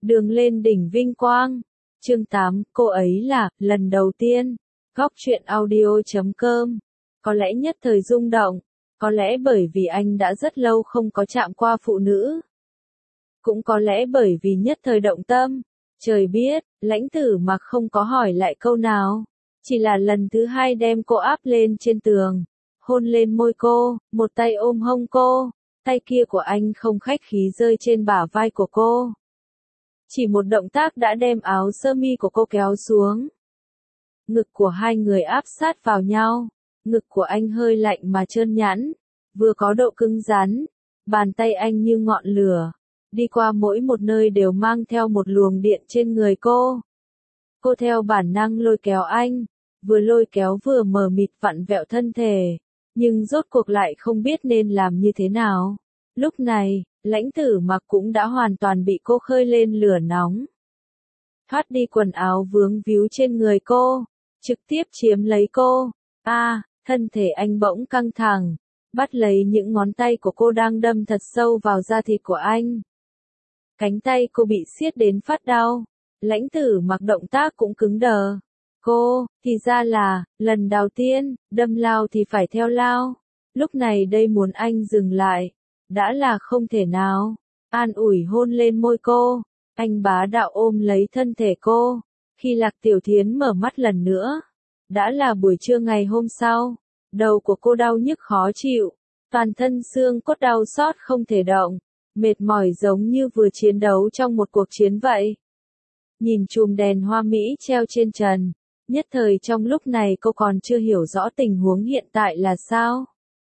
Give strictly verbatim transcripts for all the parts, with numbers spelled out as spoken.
Đường lên đỉnh vinh quang. Chương tám, cô ấy là, lần đầu tiên. Góc truyện audio chấm com. Có lẽ nhất thời rung động. Có lẽ bởi vì anh đã rất lâu không có chạm qua phụ nữ. Cũng có lẽ bởi vì nhất thời động tâm. Trời biết, Lãnh Tử Mặc không có hỏi lại câu nào. Chỉ là lần thứ hai đem cô áp lên trên tường. Hôn lên môi cô, một tay ôm hông cô. Tay kia của anh không khách khí rơi trên bả vai của cô. Chỉ một động tác đã đem áo sơ mi của cô kéo xuống. Ngực của hai người áp sát vào nhau. Ngực của anh hơi lạnh mà trơn nhẵn. Vừa có độ cứng rắn. Bàn tay anh như ngọn lửa. Đi qua mỗi một nơi đều mang theo một luồng điện trên người cô. Cô theo bản năng lôi kéo anh. Vừa lôi kéo vừa mờ mịt vặn vẹo thân thể. Nhưng rốt cuộc lại không biết nên làm như thế nào. Lúc này, Lãnh Tử Mặc cũng đã hoàn toàn bị cô khơi lên lửa nóng. Thoát đi quần áo vướng víu trên người cô. Trực tiếp chiếm lấy cô. A, à, thân thể anh bỗng căng thẳng. Bắt lấy những ngón tay của cô đang đâm thật sâu vào da thịt của anh. Cánh tay cô bị siết đến phát đau. Lãnh Tử Mặc động tác cũng cứng đờ. Cô, thì ra là, lần đầu tiên, đâm lao thì phải theo lao. Lúc này đây muốn anh dừng lại. Đã là không thể nào. An ủi hôn lên môi cô. Anh bá đạo ôm lấy thân thể cô. Khi Lạc Tiểu Thiến mở mắt lần nữa. Đã là buổi trưa ngày hôm sau. Đầu của cô đau nhức khó chịu. Toàn thân xương cốt đau xót không thể động. Mệt mỏi giống như vừa chiến đấu trong một cuộc chiến vậy. Nhìn chùm đèn hoa mỹ treo trên trần. Nhất thời trong lúc này cô còn chưa hiểu rõ tình huống hiện tại là sao.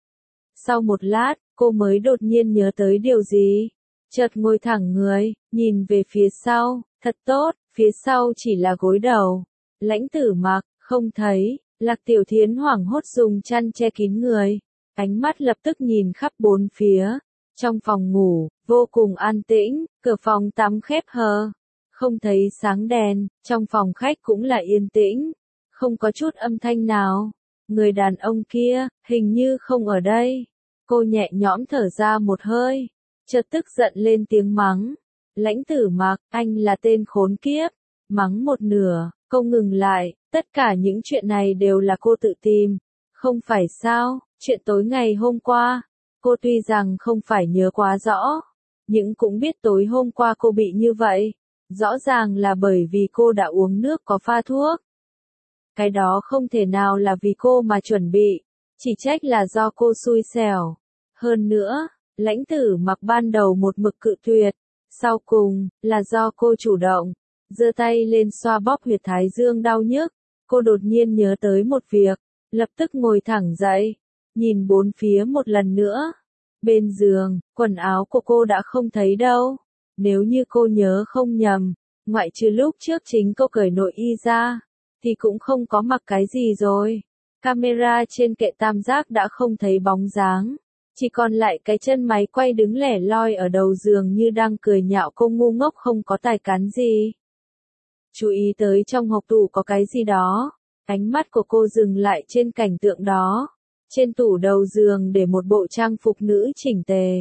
Sau một lát, cô mới đột nhiên nhớ tới điều gì. Chợt ngồi thẳng người, nhìn về phía sau, thật tốt, phía sau chỉ là gối đầu. Lãnh Tử Mặc, không thấy, Lạc Tiểu Thiến hoảng hốt dùng chăn che kín người. Ánh mắt lập tức nhìn khắp bốn phía. Trong phòng ngủ, vô cùng an tĩnh, cửa phòng tắm khép hờ. Không thấy sáng đèn, trong phòng khách cũng là yên tĩnh. Không có chút âm thanh nào. Người đàn ông kia, hình như không ở đây. Cô nhẹ nhõm thở ra một hơi. Chợt tức giận lên tiếng mắng. Lãnh Tử Mặc, anh là tên khốn kiếp. Mắng một nửa, cô ngừng lại. Tất cả những chuyện này đều là cô tự tìm. Không phải sao, chuyện tối ngày hôm qua. Cô tuy rằng không phải nhớ quá rõ. Nhưng cũng biết tối hôm qua cô bị như vậy. Rõ ràng là bởi vì cô đã uống nước có pha thuốc. Cái đó không thể nào là vì cô mà chuẩn bị. Chỉ trách là do cô xui xẻo. Hơn nữa, Lãnh Tử Mặc ban đầu một mực cự tuyệt. Sau cùng, là do cô chủ động. Giơ tay lên xoa bóp huyệt thái dương đau nhức. Cô đột nhiên nhớ tới một việc. Lập tức ngồi thẳng dậy. Nhìn bốn phía một lần nữa. Bên giường, quần áo của cô đã không thấy đâu. Nếu như cô nhớ không nhầm, ngoại trừ lúc trước chính cô cởi nội y ra, thì cũng không có mặc cái gì rồi. Camera trên kệ tam giác đã không thấy bóng dáng. Chỉ còn lại cái chân máy quay đứng lẻ loi ở đầu giường như đang cười nhạo cô ngu ngốc không có tài cán gì. Chú ý tới trong hộc tủ có cái gì đó. Ánh mắt của cô dừng lại trên cảnh tượng đó. Trên tủ đầu giường để một bộ trang phục nữ chỉnh tề.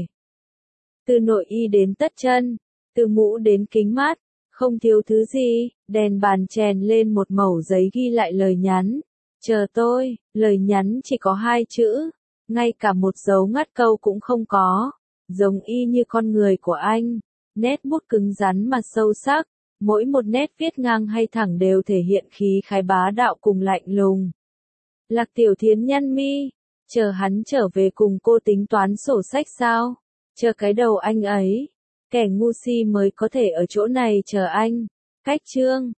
Từ nội y đến tất chân, từ mũ đến kính mát, không thiếu thứ gì, đèn bàn chèn lên một mẩu giấy ghi lại lời nhắn. Chờ tôi, lời nhắn chỉ có hai chữ, ngay cả một dấu ngắt câu cũng không có, giống y như con người của anh. Nét bút cứng rắn mà sâu sắc, mỗi một nét viết ngang hay thẳng đều thể hiện khí khái bá đạo cùng lạnh lùng. Lạc Tiểu Thiến nhăn mi, chờ hắn trở về cùng cô tính toán sổ sách sao? Chờ cái đầu anh ấy. Kẻ ngu si mới có thể ở chỗ này chờ anh. Cách chương